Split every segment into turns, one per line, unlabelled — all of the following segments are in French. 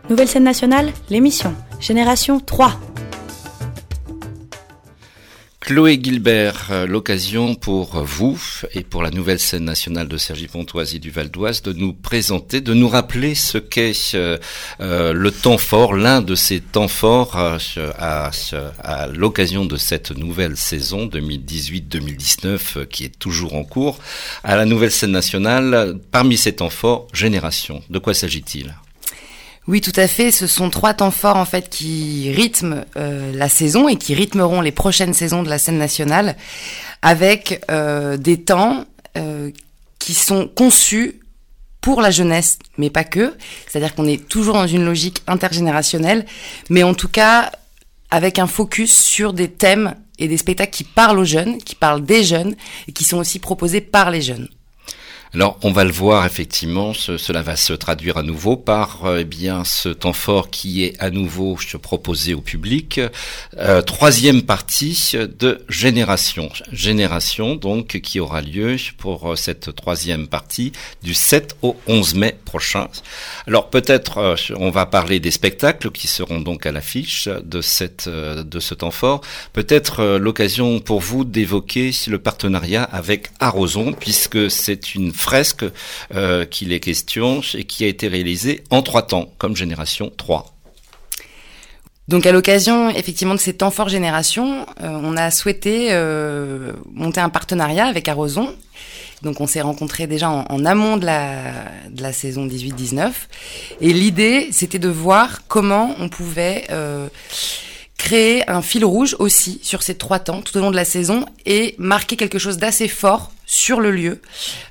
Nouvelle scène nationale, l'émission Génération 3.
Chloé Gilbert, l'occasion pour vous et pour la nouvelle scène nationale de Cergy-Pontoise et du Val d'Oise de nous présenter, de nous rappeler ce qu'est le temps fort, l'un de ces temps forts à l'occasion de cette nouvelle saison 2018-2019 qui est toujours en cours à la nouvelle scène nationale. Parmi ces temps forts, Génération. De quoi s'agit-il ?
Oui, tout à fait. Ce sont 3 temps forts en fait qui rythment la saison et qui rythmeront les prochaines saisons de la scène nationale, avec des temps qui sont conçus pour la jeunesse, mais pas que. C'est-à-dire qu'on est toujours dans une logique intergénérationnelle, mais en tout cas avec un focus sur des thèmes et des spectacles qui parlent aux jeunes, qui parlent des jeunes et qui sont aussi proposés par les jeunes.
Alors, on va le voir, effectivement, cela va se traduire à nouveau par ce temps fort qui est à nouveau proposé au public. Troisième partie de Génération. Génération, donc, qui aura lieu pour cette troisième partie du 7 au 11 mai prochain. Alors, peut-être, on va parler des spectacles qui seront donc à l'affiche de ce temps fort. Peut-être l'occasion pour vous d'évoquer le partenariat avec Arozon, puisque c'est une fresque qu'il est question et qui a été réalisée en 3 temps, comme Génération 3.
Donc à l'occasion effectivement de ces temps forts Génération, on a souhaité monter un partenariat avec Arozon. Donc on s'est rencontrés déjà en amont de la saison 18-19. Et l'idée, c'était de voir comment on pouvait créer un fil rouge aussi sur ces 3 temps tout au long de la saison et marquer quelque chose d'assez fort sur le lieu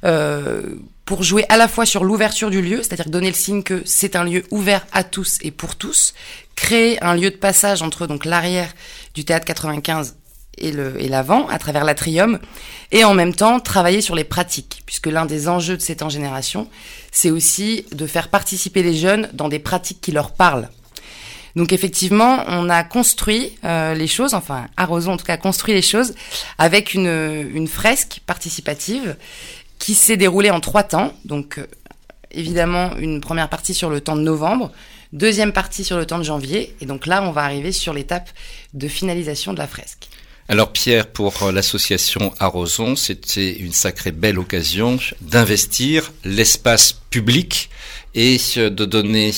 pour jouer à la fois sur l'ouverture du lieu, c'est-à-dire donner le signe que c'est un lieu ouvert à tous et pour tous, créer un lieu de passage entre donc l'arrière du théâtre 95 et l'avant à travers l'atrium, et en même temps travailler sur les pratiques, puisque l'un des enjeux de ces temps Génération, c'est aussi de faire participer les jeunes dans des pratiques qui leur parlent. Donc effectivement, on a construit les choses, enfin Arozon en tout cas a construit les choses avec une fresque participative qui s'est déroulée en 3 temps. Donc évidemment une première partie sur le temps de novembre, deuxième partie sur le temps de janvier, et donc là on va arriver sur l'étape de finalisation de la fresque.
Alors Pierre, pour l'association Arozon, c'était une sacrée belle occasion d'investir l'espace public et de donner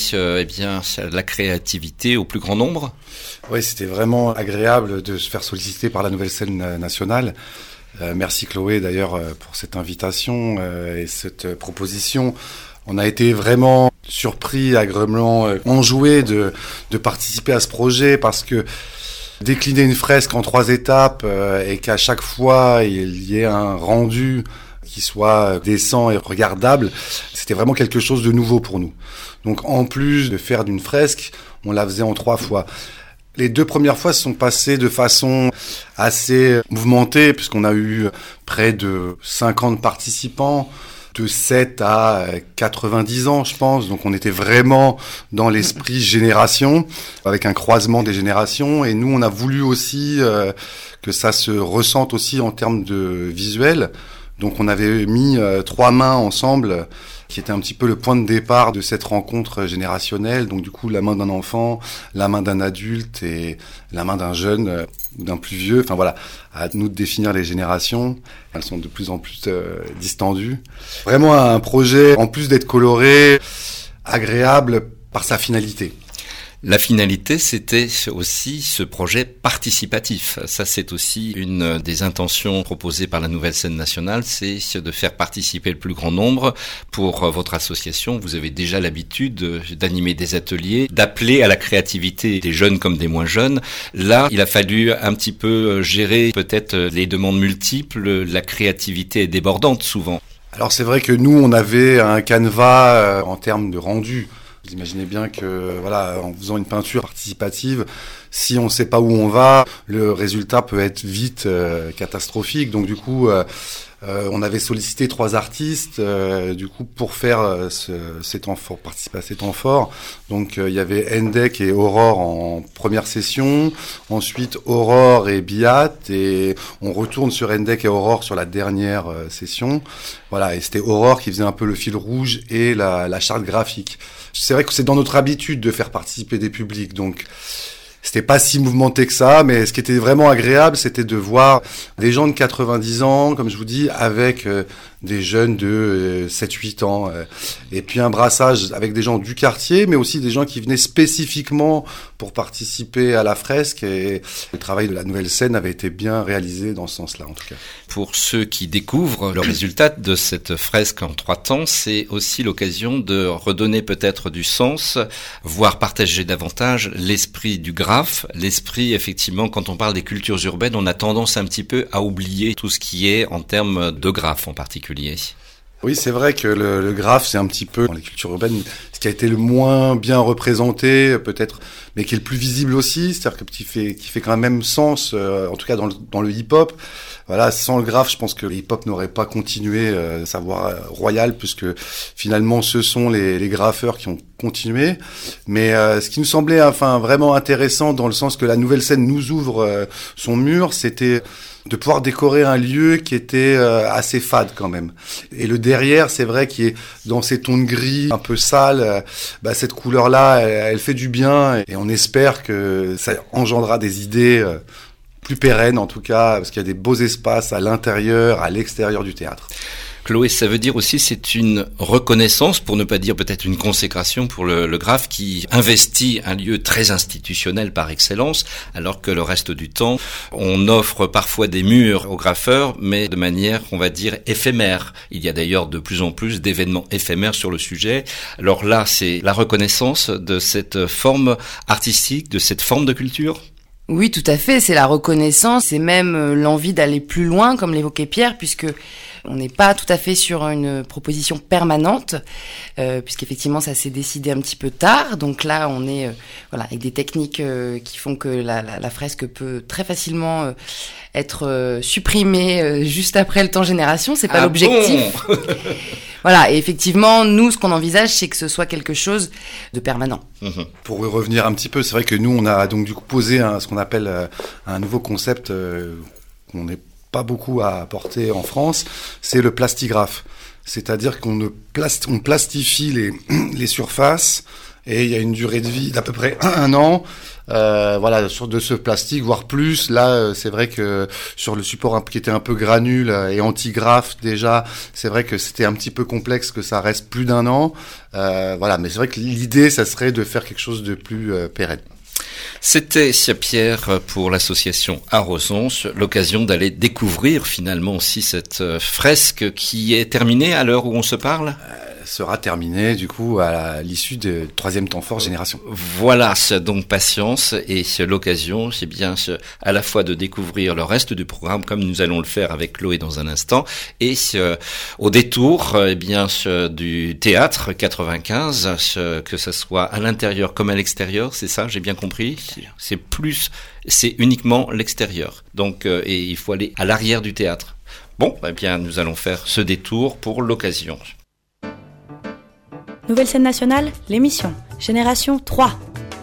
la créativité au plus grand nombre.
Oui, c'était vraiment agréable de se faire solliciter par la nouvelle scène nationale. Merci Chloé d'ailleurs pour cette invitation et cette proposition. On a été vraiment surpris, agréablement enjoués de participer à ce projet parce que décliner une fresque en 3 étapes et qu'à chaque fois il y ait un rendu qui soit décent et regardable, c'était vraiment quelque chose de nouveau pour nous. Donc en plus de faire d'une fresque, on la faisait en 3 fois. Les 2 premières fois se sont passées de façon assez mouvementée puisqu'on a eu près de 50 participants, de 7 à 90 ans, je pense. Donc on était vraiment dans l'esprit génération, avec un croisement des générations. Et nous, on a voulu aussi que ça se ressente aussi en termes de visuel. Donc on avait mis 3 mains ensemble, qui était un petit peu le point de départ de cette rencontre générationnelle. Donc du coup, la main d'un enfant, la main d'un adulte et la main d'un jeune ou d'un plus vieux. Enfin voilà, à nous de définir les générations. Elles sont de plus en plus distendues. Vraiment un projet, en plus d'être coloré, agréable par sa finalité.
La finalité, c'était aussi ce projet participatif. Ça, c'est aussi une des intentions proposées par la nouvelle scène nationale, c'est de faire participer le plus grand nombre. Pour votre association, vous avez déjà l'habitude d'animer des ateliers, d'appeler à la créativité des jeunes comme des moins jeunes. Là, il a fallu un petit peu gérer peut-être les demandes multiples. La créativité est débordante souvent.
Alors c'est vrai que nous, on avait un canevas en termes de rendu. Vous imaginez bien que, voilà, en faisant une peinture participative, si on ne sait pas où on va, le résultat peut être vite catastrophique. Donc du coup, On avait sollicité 3 artistes du coup pour faire ces temps forts, participer à ces temps forts. Donc il y avait Ndek et Aurore en première session, ensuite Aurore et Biat, et on retourne sur Ndek et Aurore sur la dernière session. Voilà, et c'était Aurore qui faisait un peu le fil rouge et la charte graphique. C'est vrai que c'est dans notre habitude de faire participer des publics, donc c'était pas si mouvementé que ça, mais ce qui était vraiment agréable, c'était de voir des gens de 90 ans, comme je vous dis, avec des jeunes de 7-8 ans, et puis un brassage avec des gens du quartier, mais aussi des gens qui venaient spécifiquement pour participer à la fresque, et le travail de la nouvelle scène avait été bien réalisé dans ce sens-là, en tout cas.
Pour ceux qui découvrent le résultat de cette fresque en 3 temps, c'est aussi l'occasion de redonner peut-être du sens, voire partager davantage l'esprit du graphe, l'esprit, effectivement, quand on parle des cultures urbaines, on a tendance un petit peu à oublier tout ce qui est en termes de graphe en particulier.
Oui, c'est vrai que le graphe, c'est un petit peu, dans les cultures urbaines, ce qui a été le moins bien représenté, peut-être, mais qui est le plus visible aussi, c'est-à-dire que qui fait quand même sens, en tout cas dans le hip-hop. Voilà, sans le graphe, je pense que le hip-hop n'aurait pas continué sa voie royale, puisque finalement, ce sont les graffeurs qui ont continué. Mais ce qui nous semblait, vraiment intéressant, dans le sens que la nouvelle scène nous ouvre son mur, c'était de pouvoir décorer un lieu qui était assez fade quand même. Et le derrière, c'est vrai qu'il est dans ces tons de gris un peu sales, cette couleur-là, elle fait du bien, et on espère que ça engendrera des idées plus pérennes en tout cas, parce qu'il y a des beaux espaces à l'intérieur, à l'extérieur du théâtre.
Chloé, ça veut dire aussi c'est une reconnaissance, pour ne pas dire peut-être une consécration pour le graphe qui investit un lieu très institutionnel par excellence, alors que le reste du temps, on offre parfois des murs aux graffeurs, mais de manière, on va dire, éphémère. Il y a d'ailleurs de plus en plus d'événements éphémères sur le sujet. Alors là, c'est la reconnaissance de cette forme artistique, de cette forme de culture ?
Oui, tout à fait, c'est la reconnaissance, c'est même l'envie d'aller plus loin, comme l'évoquait Pierre, puisque on n'est pas tout à fait sur une proposition permanente, puisqu'effectivement ça s'est décidé un petit peu tard. Donc là, on est avec des techniques qui font que la fresque peut très facilement être supprimée juste après le temps génération. C'est pas l'objectif.
Bon.
Voilà, et effectivement, nous, ce qu'on envisage, c'est que ce soit quelque chose de permanent.
Pour y revenir un petit peu, c'est vrai que nous, on a donc du coup posé ce qu'on appelle un nouveau concept qu'on n'est pas beaucoup à apporter en France, c'est le plastigraphe. C'est-à-dire qu'on on plastifie les surfaces, et il y a une durée de vie d'à peu près 1 an, de ce plastique, voire plus. Là, c'est vrai que sur le support qui était un peu granule et anti-graphe déjà, c'est vrai que c'était un petit peu complexe que ça reste plus d'1 an. Mais c'est vrai que l'idée, ça serait de faire quelque chose de plus pérenne.
C'était, Pierre, pour l'association Arrosons, l'occasion d'aller découvrir finalement aussi cette fresque qui est terminée à l'heure où on se parle.
Sera terminée du coup à l'issue du 3e temps fort génération.
Voilà, donc patience, et l'occasion, c'est bien à la fois de découvrir le reste du programme comme nous allons le faire avec Chloé dans un instant, et au détour du théâtre 95, que ce soit à l'intérieur comme à l'extérieur, c'est ça, j'ai bien compris. C'est uniquement l'extérieur. Donc et il faut aller à l'arrière du théâtre. Bon, nous allons faire ce détour pour l'occasion.
Nouvelle scène nationale, l'émission Génération 3.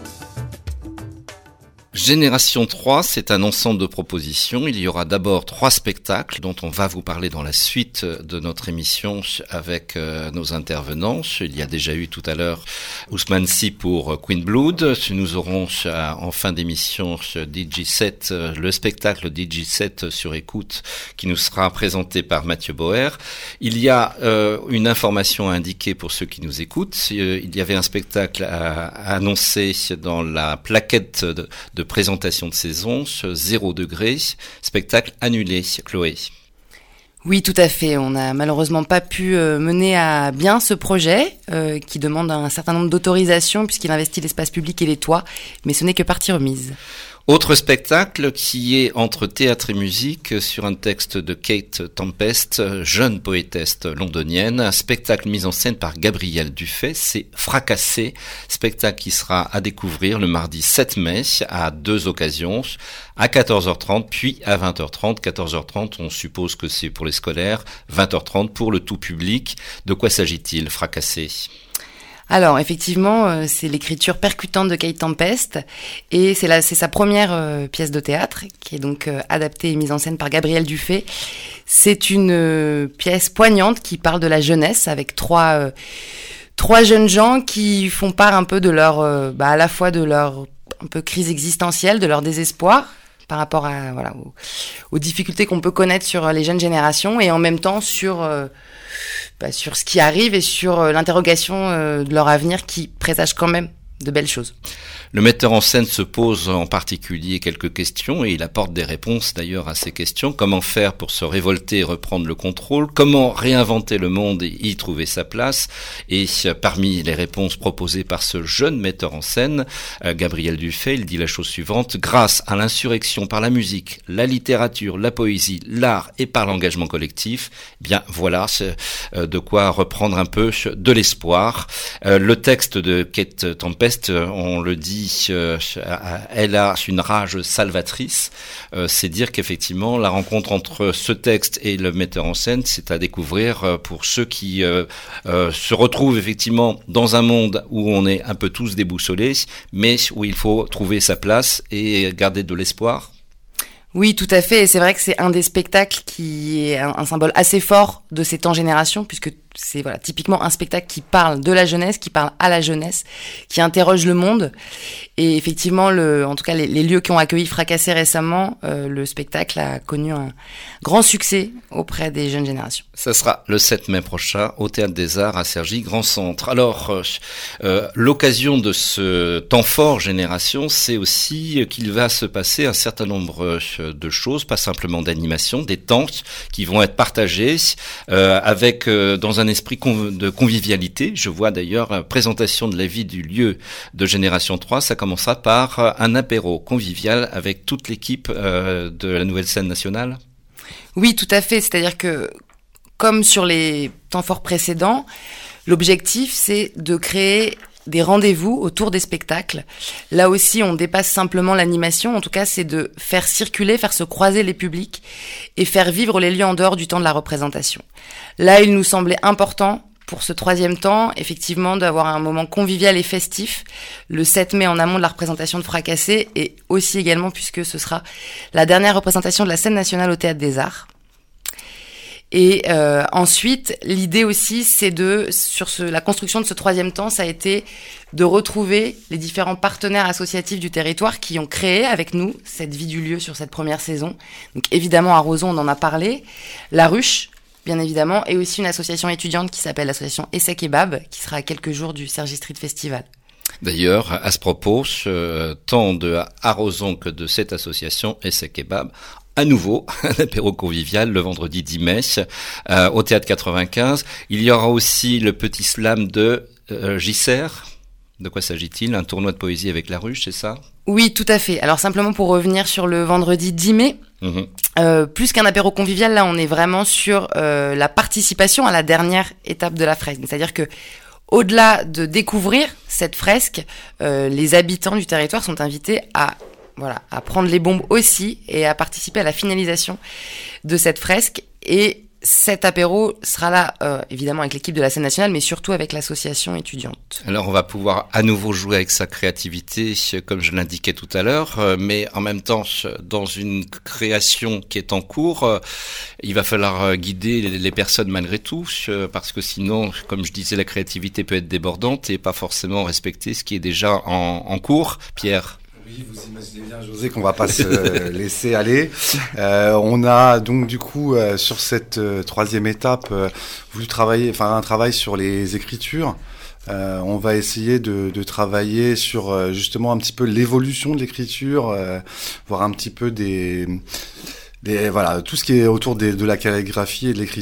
Génération 3, c'est un ensemble de propositions. Il y aura d'abord 3 spectacles dont on va vous parler dans la suite de notre émission avec nos intervenants. Il y a déjà eu tout à l'heure Ousmane Sy pour Queen Blood. Nous aurons en fin d'émission DJ7, le spectacle DJ7 sur écoute qui nous sera présenté par Mathieu Boer. Il y a une information à indiquer pour ceux qui nous écoutent. Il y avait un spectacle à annoncer dans la plaquette de présentation de saison, 0 degré, spectacle annulé, Chloé.
Oui, tout à fait. On n'a malheureusement pas pu mener à bien ce projet qui demande un certain nombre d'autorisations puisqu'il investit l'espace public et les toits, mais ce n'est que partie remise.
Autre spectacle qui est entre théâtre et musique sur un texte de Kate Tempest, jeune poétesse londonienne. Un spectacle mis en scène par Gabriel Dufay, c'est Fracassé. Spectacle qui sera à découvrir le mardi 7 mai à 2 occasions, à 14h30 puis à 20h30. 14h30, on suppose que c'est pour les scolaires, 20h30 pour le tout public. De quoi s'agit-il, Fracassé ?
Alors effectivement, c'est l'écriture percutante de Kate Tempest et c'est sa première pièce de théâtre qui est donc adaptée et mise en scène par Gabriel Dufay. C'est une pièce poignante qui parle de la jeunesse avec trois jeunes gens qui font part un peu de leur à la fois de leur un peu crise existentielle, de leur désespoir par rapport à aux difficultés qu'on peut connaître sur les jeunes générations et en même temps sur ce qui arrive et sur l'interrogation de leur avenir qui présage quand même de belles choses.
Le metteur en scène se pose en particulier quelques questions et il apporte des réponses d'ailleurs à ces questions. Comment faire pour se révolter et reprendre le contrôle ? Comment réinventer le monde et y trouver sa place ? Et parmi les réponses proposées par ce jeune metteur en scène, Gabriel Dufay, il dit la chose suivante: grâce à l'insurrection par la musique, la littérature, la poésie, l'art et par l'engagement collectif, bien voilà, c'est de quoi reprendre un peu de l'espoir. Le texte de Kate Tempest, on le dit, elle a une rage salvatrice. C'est dire qu'effectivement la rencontre entre ce texte et le metteur en scène, c'est à découvrir pour ceux qui se retrouvent effectivement dans un monde où on est un peu tous déboussolés, mais où il faut trouver sa place et garder de l'espoir.
Oui, tout à fait. Et c'est vrai que c'est un des spectacles qui est un symbole assez fort de ces temps génération, puisque c'est typiquement un spectacle qui parle de la jeunesse, qui parle à la jeunesse, qui interroge le monde. Et effectivement, en tout cas, les lieux qui ont accueilli Fracassé récemment, le spectacle a connu un grand succès auprès des jeunes générations.
Ça sera le 7 mai prochain au Théâtre des Arts à Cergy, Grand Centre. Alors, l'occasion de ce temps fort génération, c'est aussi qu'il va se passer un certain nombre de choses, pas simplement d'animation, des temps qui vont être partagés avec dans un esprit de convivialité. Je vois d'ailleurs présentation de la vie du lieu de Génération 3. Ça commencera par un apéro convivial avec toute l'équipe de la nouvelle scène nationale.
Oui, tout à fait. C'est-à-dire que, comme sur les temps forts précédents, l'objectif, c'est de créer des rendez-vous autour des spectacles. Là aussi, on dépasse simplement l'animation. En tout cas, c'est de faire circuler, faire se croiser les publics et faire vivre les lieux en dehors du temps de la représentation. Là, il nous semblait important, pour ce 3e temps, effectivement, d'avoir un moment convivial et festif, le 7 mai en amont de la représentation de Fracassé, et aussi également puisque ce sera la dernière représentation de la scène nationale au Théâtre des Arts. Et ensuite, l'idée aussi, c'est la construction de ce 3e temps, ça a été de retrouver les différents partenaires associatifs du territoire qui ont créé avec nous cette vie du lieu sur cette première saison. Donc évidemment, à Rozon, on en a parlé, La Ruche, bien évidemment, et aussi une association étudiante qui s'appelle l'association Essai Kebab, qui sera à quelques jours du Cergy Street Festival.
D'ailleurs, à ce propos, tant de Arozon que de cette association Essai Kebab, à nouveau, un apéro convivial le vendredi 10 mai au Théâtre 95. Il y aura aussi le petit slam de Gisser. De quoi s'agit-il ? Un tournoi de poésie avec La Ruche, c'est ça ?
Oui, tout à fait. Alors simplement pour revenir sur le vendredi 10 mai, plus qu'un apéro convivial, là on est vraiment sur la participation à la dernière étape de la fresque. C'est-à-dire que au-delà de découvrir cette fresque, les habitants du territoire sont invités à prendre les bombes aussi et à participer à la finalisation de cette fresque. Et cet apéro sera là, évidemment, avec l'équipe de la scène nationale, mais surtout avec l'association étudiante.
Alors, on va pouvoir à nouveau jouer avec sa créativité, comme je l'indiquais tout à l'heure, mais en même temps, dans une création qui est en cours, il va falloir guider les personnes malgré tout, parce que sinon, comme je disais, la créativité peut être débordante et pas forcément respecter ce qui est déjà en cours. Pierre ?
Oui, vous imaginez bien, José, qu'on va pas se laisser aller. On a donc du coup sur cette 3e étape voulu travailler, un travail sur les écritures. On va essayer de travailler sur justement un petit peu l'évolution de l'écriture, voir un petit peu tout ce qui est autour de la calligraphie et de l'écriture.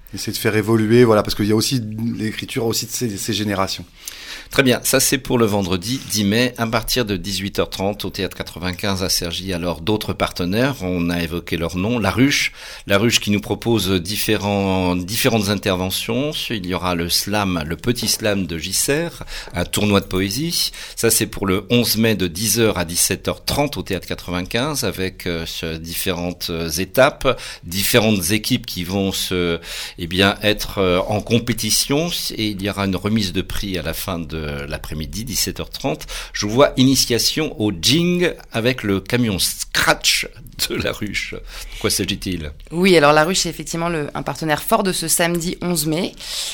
essayer de faire évoluer, voilà, parce qu'il y a aussi l'écriture aussi de ces générations.
Très bien, ça c'est pour le vendredi 10 mai, à partir de 18h30 au Théâtre 95 à Cergy. Alors d'autres partenaires, on a évoqué leur nom, La Ruche qui nous propose différentes interventions. Il y aura le slam, le petit slam de Gisser, un tournoi de poésie. Ça c'est pour le 11 mai de 10h à 17h30 au Théâtre 95 avec différentes étapes, différentes équipes qui vont être en compétition, et il y aura une remise de prix à la fin de l'après-midi, 17h30. Je vois initiation au jing avec le camion scratch de La Ruche. De quoi s'agit-il ?
Oui, alors La Ruche, c'est effectivement un partenaire fort de ce samedi 11 mai.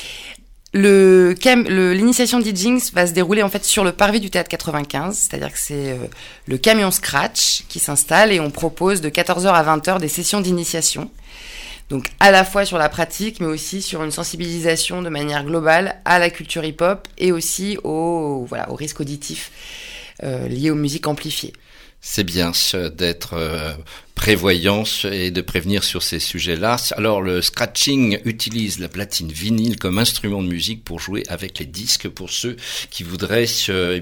L'initiation DJing va se dérouler en fait sur le parvis du Théâtre 95, c'est-à-dire que c'est le camion scratch qui s'installe et on propose de 14h à 20h des sessions d'initiation. Donc à la fois sur la pratique, mais aussi sur une sensibilisation de manière globale à la culture hip-hop et aussi au risque auditif lié aux musiques amplifiées.
C'est bien d'être prévoyant et de prévenir sur ces sujets-là. Alors le scratching utilise la platine vinyle comme instrument de musique pour jouer avec les disques pour ceux qui voudraient se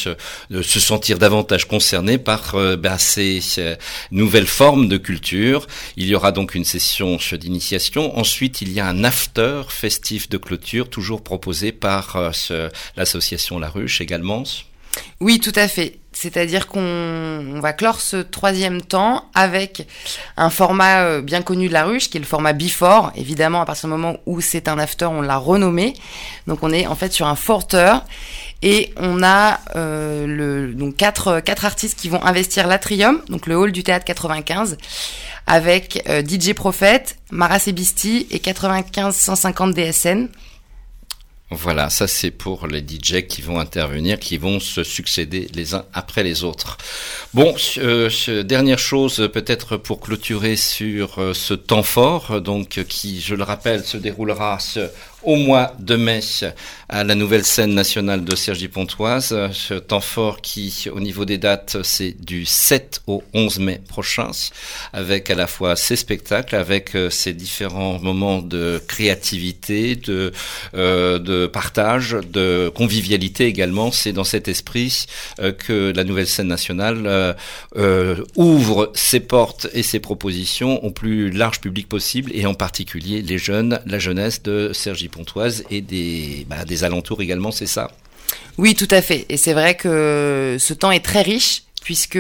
sentir davantage concernés par ces nouvelles formes de culture. Il y aura donc une session d'initiation. Ensuite, il y a un after festif de clôture toujours proposé par l'association La Ruche également.
Oui, tout à fait. C'est-à-dire qu'on va clore ce troisième temps avec un format bien connu de La Ruche, qui est le format Before. Évidemment, à partir du moment où c'est un after, on l'a renommé. Donc on est en fait sur un forter. Et on a donc quatre artistes qui vont investir l'Atrium, donc le hall du Théâtre 95, avec DJ Prophète, Mara Sebisti et 95-150 DSN.
Voilà, ça c'est pour les DJ qui vont intervenir, qui vont se succéder les uns après les autres. Bon, dernière chose peut-être pour clôturer sur ce temps fort, donc qui, je le rappelle, se déroulera au mois de mai à la nouvelle scène nationale de Cergy-Pontoise. Ce temps fort qui, au niveau des dates, c'est du 7 au 11 mai prochain, avec à la fois ces spectacles, avec ces différents moments de créativité, de partage, de convivialité également. C'est dans cet esprit que la nouvelle scène nationale ouvre ses portes et ses propositions au plus large public possible, et en particulier les jeunes, la jeunesse de Cergy-Pontoise et des alentours également, c'est ça ?
Oui, tout à fait. Et c'est vrai que ce temps est très riche, puisque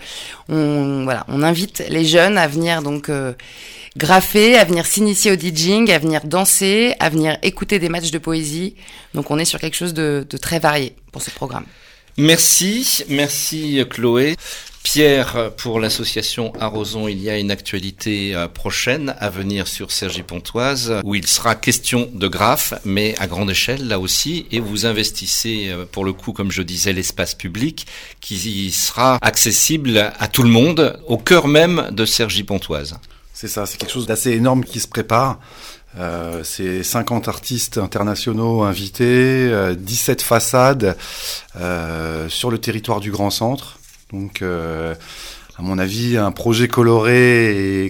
on invite les jeunes à venir donc graffer, à venir s'initier au DJing, à venir danser, à venir écouter des matchs de poésie. Donc on est sur quelque chose de très varié pour ce programme.
Merci Chloé. Pierre, pour l'association Arrosons, il y a une actualité prochaine à venir sur Cergy-Pontoise où il sera question de graphe, mais à grande échelle là aussi, et vous investissez pour le coup, comme je disais, l'espace public qui sera accessible à tout le monde, au cœur même de Cergy-Pontoise.
C'est ça, c'est quelque chose d'assez énorme qui se prépare. C'est 50 artistes internationaux invités, 17 façades sur le territoire du Grand Centre. Donc, à mon avis, un projet coloré et,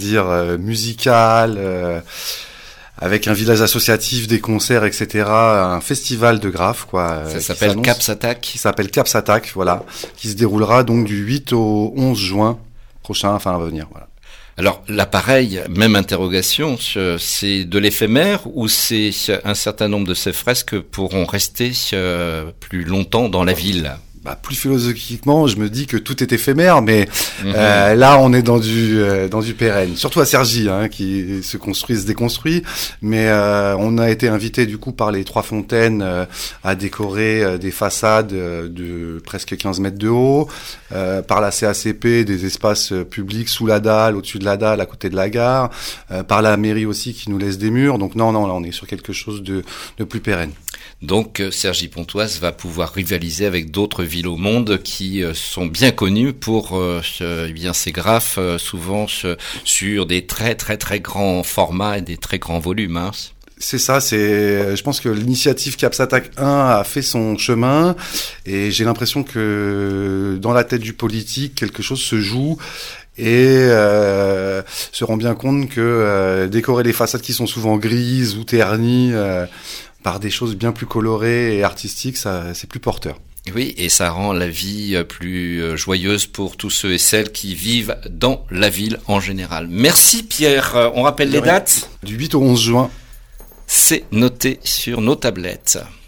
musical, avec un village associatif, des concerts, etc. Un festival de graphe, quoi.
Ça s'appelle Caps Attack.
Qui s'appelle Caps Attack, voilà. Qui se déroulera donc du 8 au 11 juin prochain, enfin à venir, voilà.
Alors, là, pareil, même interrogation, c'est de l'éphémère ou c'est un certain nombre de ces fresques pourront rester plus longtemps dans la ville ?
Plus philosophiquement, je me dis que tout est éphémère, mais là, on est dans du pérenne. Surtout à Cergy, qui se construit, se déconstruit. Mais on a été invité du coup par les Trois Fontaines à décorer des façades de presque 15 mètres de haut, par la CACP des espaces publics sous la dalle, au-dessus de la dalle, à côté de la gare, par la mairie aussi qui nous laisse des murs. Donc non, là, on est sur quelque chose de plus pérenne.
Donc Cergy-Pontoise va pouvoir rivaliser avec d'autres villes au monde qui sont bien connues pour ces graphes, souvent sur des très très très grands formats et des très grands volumes.
C'est ça, je pense que l'initiative Caps Attack 1 a fait son chemin, et j'ai l'impression que dans la tête du politique, quelque chose se joue. Et se rend bien compte que décorer les façades qui sont souvent grises ou ternies par des choses bien plus colorées et artistiques, ça, c'est plus porteur.
Oui, et ça rend la vie plus joyeuse pour tous ceux et celles qui vivent dans la ville en général. Merci Pierre, on rappelle les dates ?
Du 8 au 11 juin.
C'est noté sur nos tablettes.